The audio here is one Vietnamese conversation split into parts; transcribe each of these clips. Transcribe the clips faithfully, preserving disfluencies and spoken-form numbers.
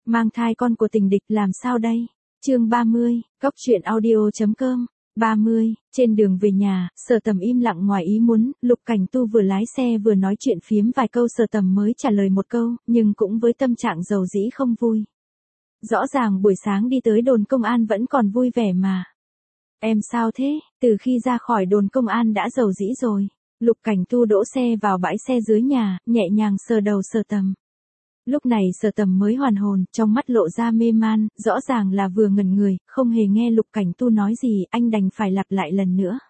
Mang thai con của tình địch làm sao đây? Chương ba mươi, Cóc truyện audio.com. ba mươi, trên đường về nhà, Sở Tầm im lặng ngoài ý muốn, Lục Cảnh Tu vừa lái xe vừa nói chuyện phiếm vài câu, Sở Tầm mới trả lời một câu, nhưng cũng với tâm trạng dầu dĩ không vui. Rõ ràng buổi sáng đi tới đồn công an vẫn còn vui vẻ mà. Em sao thế? Từ khi ra khỏi đồn công an đã dầu dĩ rồi. Lục Cảnh Tu đỗ xe vào bãi xe dưới nhà, nhẹ nhàng sờ đầu Sở Tầm. Lúc này Sở Tầm mới hoàn hồn, trong mắt lộ ra mê man, rõ ràng là vừa ngẩn người, không hề nghe Lục Cảnh Tu nói gì, anh đành phải lặp lại lần nữa.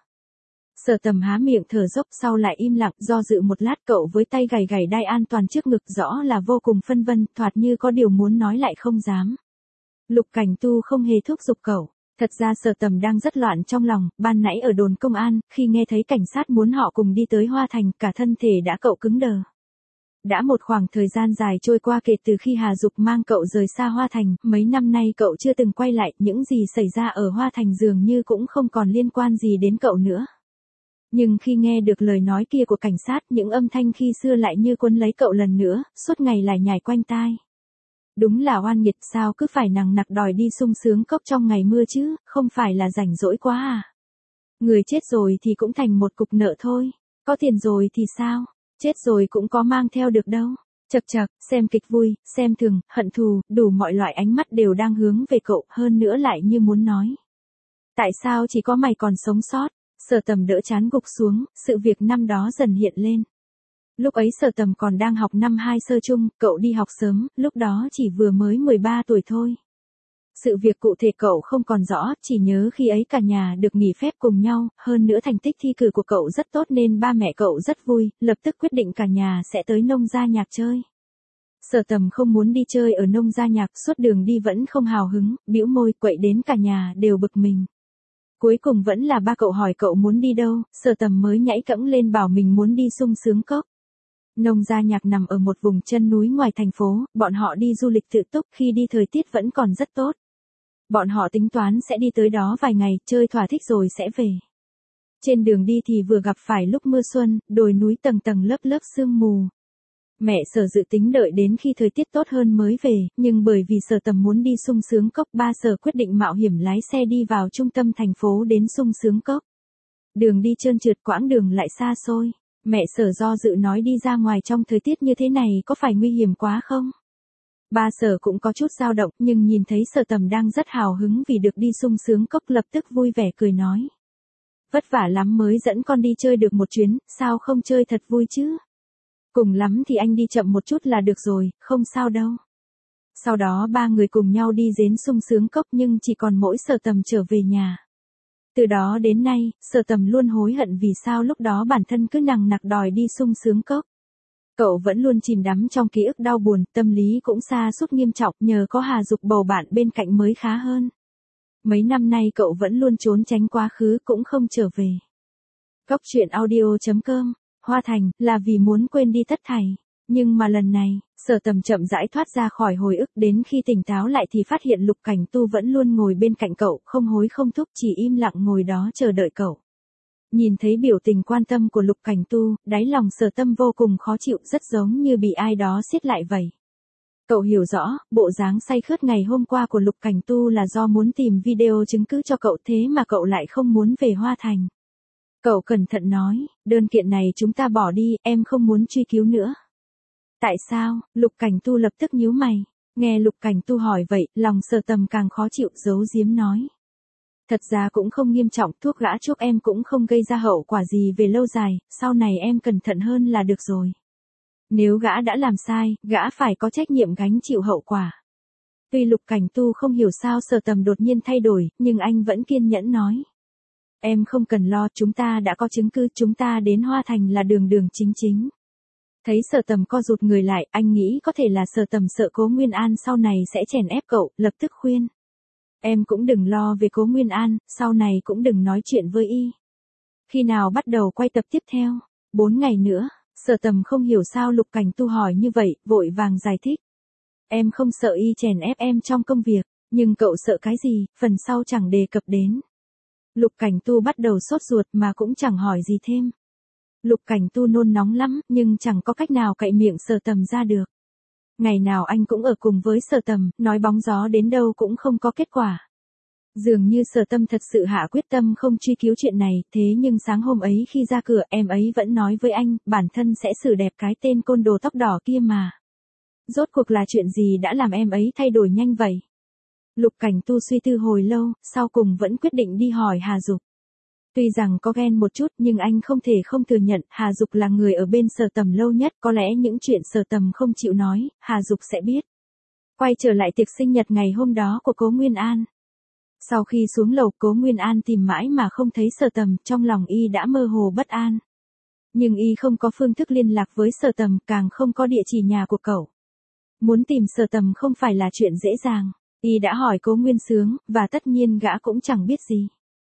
Sở Tầm há miệng thở dốc, sau lại im lặng, do dự một lát, cậu với tay gảy gảy đai an toàn trước ngực, rõ là vô cùng phân vân, thoạt như có điều muốn nói lại không dám. Lục Cảnh Tu không hề thúc giục cậu. Thật ra Sở Tầm đang rất loạn trong lòng, ban nãy ở đồn công an, khi nghe thấy cảnh sát muốn họ cùng đi tới Hoa Thành, cả thân thể đã cậu cứng đờ. Đã một khoảng thời gian dài trôi qua kể từ khi Hà Dục mang cậu rời xa Hoa Thành, mấy năm nay cậu chưa từng quay lại, những gì xảy ra ở Hoa Thành dường như cũng không còn liên quan gì đến cậu nữa. Nhưng khi nghe được lời nói kia của cảnh sát, những âm thanh khi xưa lại như cuốn lấy cậu lần nữa, suốt ngày lại nhảy quanh tai. Đúng là oan nghiệt, sao cứ phải nằng nặc đòi đi sung sướng cốc trong ngày mưa chứ, không phải là rảnh rỗi quá à? Người chết rồi thì cũng thành một cục nợ thôi, có tiền rồi thì sao? Chết rồi cũng có mang theo được đâu. Chậc chậc, xem kịch vui, xem thường, hận thù, đủ mọi loại ánh mắt đều đang hướng về cậu, hơn nữa lại như muốn nói. Tại sao chỉ có mày còn sống sót? Sở Tầm đỡ chán gục xuống, sự việc năm đó dần hiện lên. Lúc ấy Sở Tầm còn đang học năm hai sơ chung, cậu đi học sớm, lúc đó chỉ vừa mới mười ba tuổi thôi. Sự việc cụ thể cậu không còn rõ, chỉ nhớ khi ấy cả nhà được nghỉ phép cùng nhau, hơn nữa thành tích thi cử của cậu rất tốt nên ba mẹ cậu rất vui, lập tức quyết định cả nhà sẽ tới nông gia nhạc chơi. Sở Tầm không muốn đi chơi ở nông gia nhạc, suốt đường đi vẫn không hào hứng, bĩu môi, quậy đến cả nhà đều bực mình. Cuối cùng vẫn là ba cậu hỏi cậu muốn đi đâu, Sở Tầm mới nhảy cẫng lên bảo mình muốn đi sung sướng cốc. Nông gia nhạc nằm ở một vùng chân núi ngoài thành phố, bọn họ đi du lịch tự túc, khi đi thời tiết vẫn còn rất tốt. Bọn họ tính toán sẽ đi tới đó vài ngày, chơi thỏa thích rồi sẽ về. Trên đường đi thì vừa gặp phải lúc mưa xuân, đồi núi tầng tầng lớp lớp sương mù. Mẹ Sở dự tính đợi đến khi thời tiết tốt hơn mới về, nhưng bởi vì Sở Tầm muốn đi sung sướng cốc, ba Sở quyết định mạo hiểm lái xe đi vào trung tâm thành phố đến sung sướng cốc. Đường đi trơn trượt, quãng đường lại xa xôi. Mẹ Sở do dự nói đi ra ngoài trong thời tiết như thế này có phải nguy hiểm quá không? Ba Sở cũng có chút dao động, nhưng nhìn thấy Sở Tầm đang rất hào hứng vì được đi sung sướng cốc, lập tức vui vẻ cười nói. Vất vả lắm mới dẫn con đi chơi được một chuyến, sao không chơi thật vui chứ? Cùng lắm thì anh đi chậm một chút là được rồi, không sao đâu. Sau đó ba người cùng nhau đi đến sung sướng cốc, nhưng chỉ còn mỗi Sở Tầm trở về nhà. Từ đó đến nay, Sở Tầm luôn hối hận vì sao lúc đó bản thân cứ nằng nặc đòi đi sung sướng cốc. Cậu vẫn luôn chìm đắm trong ký ức đau buồn, tâm lý cũng sa sút nghiêm trọng, nhờ có Hà Dục bầu bạn bên cạnh mới khá hơn. Mấy năm nay cậu vẫn luôn trốn tránh quá khứ, cũng không trở về. Cóc truyện audio.com, Hoa Thành, là vì muốn quên đi tất thảy. Nhưng mà lần này, Sở Tầm chậm rãi thoát ra khỏi hồi ức, đến khi tỉnh táo lại thì phát hiện Lục Cảnh Tu vẫn luôn ngồi bên cạnh cậu, không hối không thúc, chỉ im lặng ngồi đó chờ đợi cậu. Nhìn thấy biểu tình quan tâm của Lục Cảnh Tu, đáy lòng Sở Tầm vô cùng khó chịu, rất giống như bị ai đó siết lại vậy. Cậu hiểu rõ, bộ dáng say khướt ngày hôm qua của Lục Cảnh Tu là do muốn tìm video chứng cứ cho cậu, thế mà cậu lại không muốn về Hoa Thành. Cậu cẩn thận nói, đơn kiện này chúng ta bỏ đi, em không muốn truy cứu nữa. Tại sao? Lục Cảnh Tu lập tức nhíu mày. Nghe Lục Cảnh Tu hỏi vậy, lòng Sở Tầm càng khó chịu, giấu giếm nói. Thật ra cũng không nghiêm trọng, thuốc gã chuốc em cũng không gây ra hậu quả gì về lâu dài, sau này em cẩn thận hơn là được rồi. Nếu gã đã làm sai, gã phải có trách nhiệm gánh chịu hậu quả. Tuy Lục Cảnh Tu không hiểu sao Sở Tầm đột nhiên thay đổi, nhưng anh vẫn kiên nhẫn nói. Em không cần lo, chúng ta đã có chứng cứ, chúng ta đến Hoa Thành là đường đường chính chính. Thấy Sở Tầm co rụt người lại, anh nghĩ có thể là Sở Tầm sợ Cố Nguyên An sau này sẽ chèn ép cậu, lập tức khuyên. Em cũng đừng lo về Cố Nguyên An, sau này cũng đừng nói chuyện với y. Khi nào bắt đầu quay tập tiếp theo? Bốn ngày nữa. Sở Tầm không hiểu sao Lục Cảnh Tu hỏi như vậy, vội vàng giải thích. Em không sợ y chèn ép em trong công việc, nhưng cậu sợ cái gì, phần sau chẳng đề cập đến. Lục Cảnh Tu bắt đầu sốt ruột mà cũng chẳng hỏi gì thêm. Lục Cảnh Tu nôn nóng lắm, nhưng chẳng có cách nào cậy miệng Sở Tầm ra được. Ngày nào anh cũng ở cùng với Sở Tầm, nói bóng gió đến đâu cũng không có kết quả. Dường như Sở Tâm thật sự hạ quyết tâm không truy cứu chuyện này, thế nhưng sáng hôm ấy khi ra cửa em ấy vẫn nói với anh, bản thân sẽ xử đẹp cái tên côn đồ tóc đỏ kia mà. Rốt cuộc là chuyện gì đã làm em ấy thay đổi nhanh vậy? Lục Cảnh Tu suy tư hồi lâu, sau cùng vẫn quyết định đi hỏi Hà Dục. Tuy rằng có ghen một chút nhưng anh không thể không thừa nhận Hà Dục là người ở bên Sở Tầm lâu nhất, có lẽ những chuyện Sở Tầm không chịu nói, Hà Dục sẽ biết. Quay trở lại tiệc sinh nhật ngày hôm đó của Cố Nguyên An. Sau khi xuống lầu Cố Nguyên An tìm mãi mà không thấy Sở Tầm, trong lòng y đã mơ hồ bất an. Nhưng y không có phương thức liên lạc với Sở Tầm, càng không có địa chỉ nhà của cậu. Muốn tìm Sở Tầm không phải là chuyện dễ dàng. Y đã hỏi Cố Nguyên Sướng, và tất nhiên gã cũng chẳng biết gì.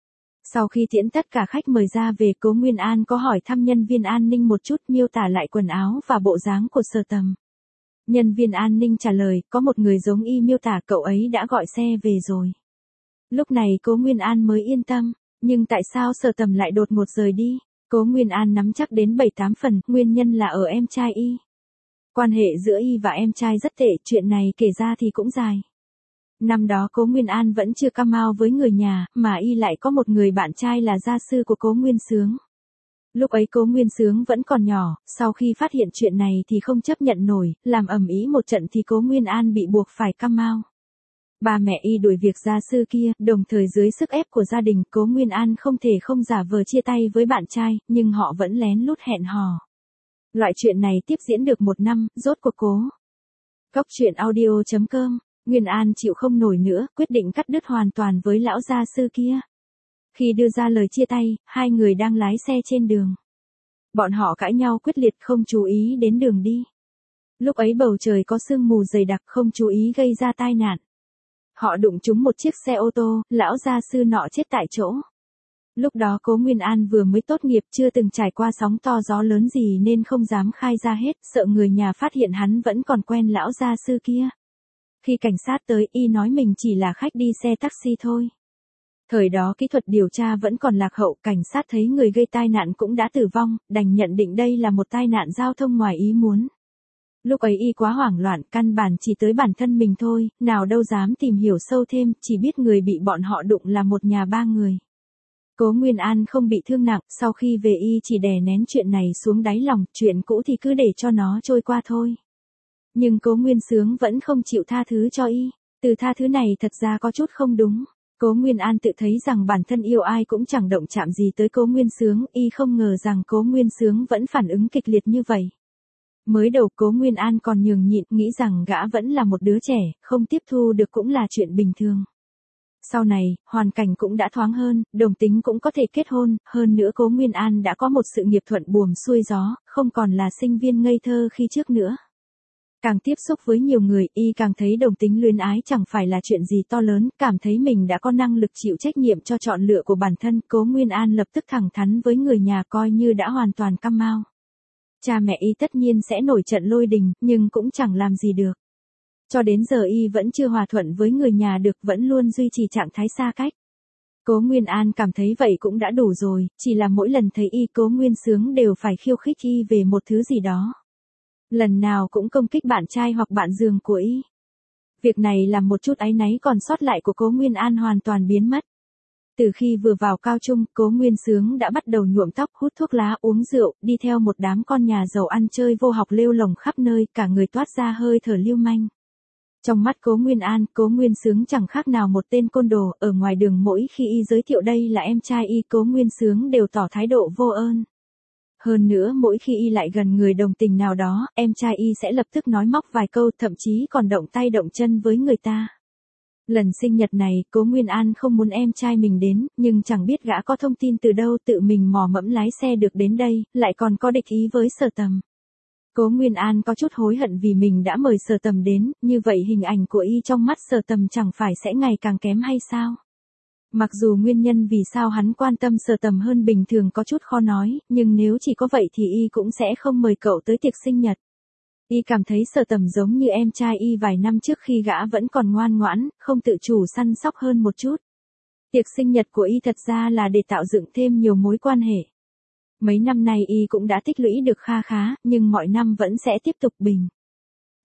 Sau khi tiễn tất cả khách mời ra về, Cố Nguyên An có hỏi thăm nhân viên an ninh một chút, miêu tả lại quần áo và bộ dáng của Sở Tầm. Nhân viên an ninh trả lời, có một người giống y miêu tả, cậu ấy đã gọi xe về rồi. Lúc này Cố Nguyên An mới yên tâm, nhưng tại sao Sở Tầm lại đột ngột rời đi? Cố Nguyên An nắm chắc đến bảy tám phần, nguyên nhân là ở em trai y. Quan hệ giữa y và em trai rất tệ, chuyện này kể ra thì cũng dài. Năm đó Cố Nguyên An vẫn chưa cam ao với người nhà, mà y lại có một người bạn trai là gia sư của Cố Nguyên Sướng. Lúc ấy Cố Nguyên Sướng vẫn còn nhỏ, sau khi phát hiện chuyện này thì không chấp nhận nổi, làm ầm ĩ một trận thì Cố Nguyên An bị buộc phải cam ao. Ba mẹ y đuổi việc gia sư kia, đồng thời dưới sức ép của gia đình, Cố Nguyên An không thể không giả vờ chia tay với bạn trai, nhưng họ vẫn lén lút hẹn hò. Loại chuyện này tiếp diễn được một năm, rốt cuộc Cố. Cốc truyện audio chấm com, Nguyên An chịu không nổi nữa, quyết định cắt đứt hoàn toàn với lão gia sư kia. Khi đưa ra lời chia tay, hai người đang lái xe trên đường. Bọn họ cãi nhau quyết liệt, không chú ý đến đường đi. Lúc ấy bầu trời có sương mù dày đặc, không chú ý gây ra tai nạn. Họ đụng trúng một chiếc xe ô tô, lão gia sư nọ chết tại chỗ. Lúc đó Cố Nguyên An vừa mới tốt nghiệp, chưa từng trải qua sóng to gió lớn gì nên không dám khai ra hết, sợ người nhà phát hiện hắn vẫn còn quen lão gia sư kia. Khi cảnh sát tới, y nói mình chỉ là khách đi xe taxi thôi. Thời đó kỹ thuật điều tra vẫn còn lạc hậu, cảnh sát thấy người gây tai nạn cũng đã tử vong, đành nhận định đây là một tai nạn giao thông ngoài ý muốn. Lúc ấy y quá hoảng loạn, căn bản chỉ tới bản thân mình thôi, nào đâu dám tìm hiểu sâu thêm, chỉ biết người bị bọn họ đụng là một nhà ba người. Cố Nguyên An không bị thương nặng, sau khi về y chỉ đè nén chuyện này xuống đáy lòng, chuyện cũ thì cứ để cho nó trôi qua thôi. Nhưng Cố Nguyên Sướng vẫn không chịu tha thứ cho y, từ tha thứ này thật ra có chút không đúng. Cố Nguyên An tự thấy rằng bản thân yêu ai cũng chẳng động chạm gì tới Cố Nguyên Sướng, y không ngờ rằng Cố Nguyên Sướng vẫn phản ứng kịch liệt như vậy. Mới đầu Cố Nguyên An còn nhường nhịn, nghĩ rằng gã vẫn là một đứa trẻ, không tiếp thu được cũng là chuyện bình thường. Sau này, hoàn cảnh cũng đã thoáng hơn, đồng tính cũng có thể kết hôn, hơn nữa Cố Nguyên An đã có một sự nghiệp thuận buồm xuôi gió, không còn là sinh viên ngây thơ khi trước nữa. Càng tiếp xúc với nhiều người, y càng thấy đồng tính luyến ái chẳng phải là chuyện gì to lớn, cảm thấy mình đã có năng lực chịu trách nhiệm cho chọn lựa của bản thân. Cố Nguyên An lập tức thẳng thắn với người nhà, coi như đã hoàn toàn cam ao. Cha mẹ y tất nhiên sẽ nổi trận lôi đình, nhưng cũng chẳng làm gì được. Cho đến giờ y vẫn chưa hòa thuận với người nhà được, vẫn luôn duy trì trạng thái xa cách. Cố Nguyên An cảm thấy vậy cũng đã đủ rồi, chỉ là mỗi lần thấy y, Cố Nguyên Sướng đều phải khiêu khích y về một thứ gì đó. Lần nào cũng công kích bạn trai hoặc bạn giường của y. Việc này làm một chút áy náy còn sót lại của Cố Nguyên An hoàn toàn biến mất. Từ khi vừa vào cao trung, Cố Nguyên Sướng đã bắt đầu nhuộm tóc, hút thuốc lá, uống rượu, đi theo một đám con nhà giàu ăn chơi vô học lêu lồng khắp nơi, cả người toát ra hơi thở lưu manh. Trong mắt Cố Nguyên An, Cố Nguyên Sướng chẳng khác nào một tên côn đồ, ở ngoài đường mỗi khi y giới thiệu đây là em trai y, Cố Nguyên Sướng đều tỏ thái độ vô ơn. Hơn nữa mỗi khi y lại gần người đồng tình nào đó, em trai y sẽ lập tức nói móc vài câu, thậm chí còn động tay động chân với người ta. Lần sinh nhật này, Cố Nguyên An không muốn em trai mình đến, nhưng chẳng biết gã có thông tin từ đâu, tự mình mò mẫm lái xe được đến đây, lại còn có địch ý với Sở Tầm. Cố Nguyên An có chút hối hận vì mình đã mời Sở Tầm đến, như vậy hình ảnh của y trong mắt Sở Tầm chẳng phải sẽ ngày càng kém hay sao? Mặc dù nguyên nhân vì sao hắn quan tâm Sở Tầm hơn bình thường có chút khó nói, nhưng nếu chỉ có vậy thì y cũng sẽ không mời cậu tới tiệc sinh nhật. Y cảm thấy Sở Tầm giống như em trai y vài năm trước khi gã vẫn còn ngoan ngoãn, không tự chủ săn sóc hơn một chút. Tiệc sinh nhật của y thật ra là để tạo dựng thêm nhiều mối quan hệ. Mấy năm nay y cũng đã tích lũy được kha khá, nhưng mọi năm vẫn sẽ tiếp tục bình.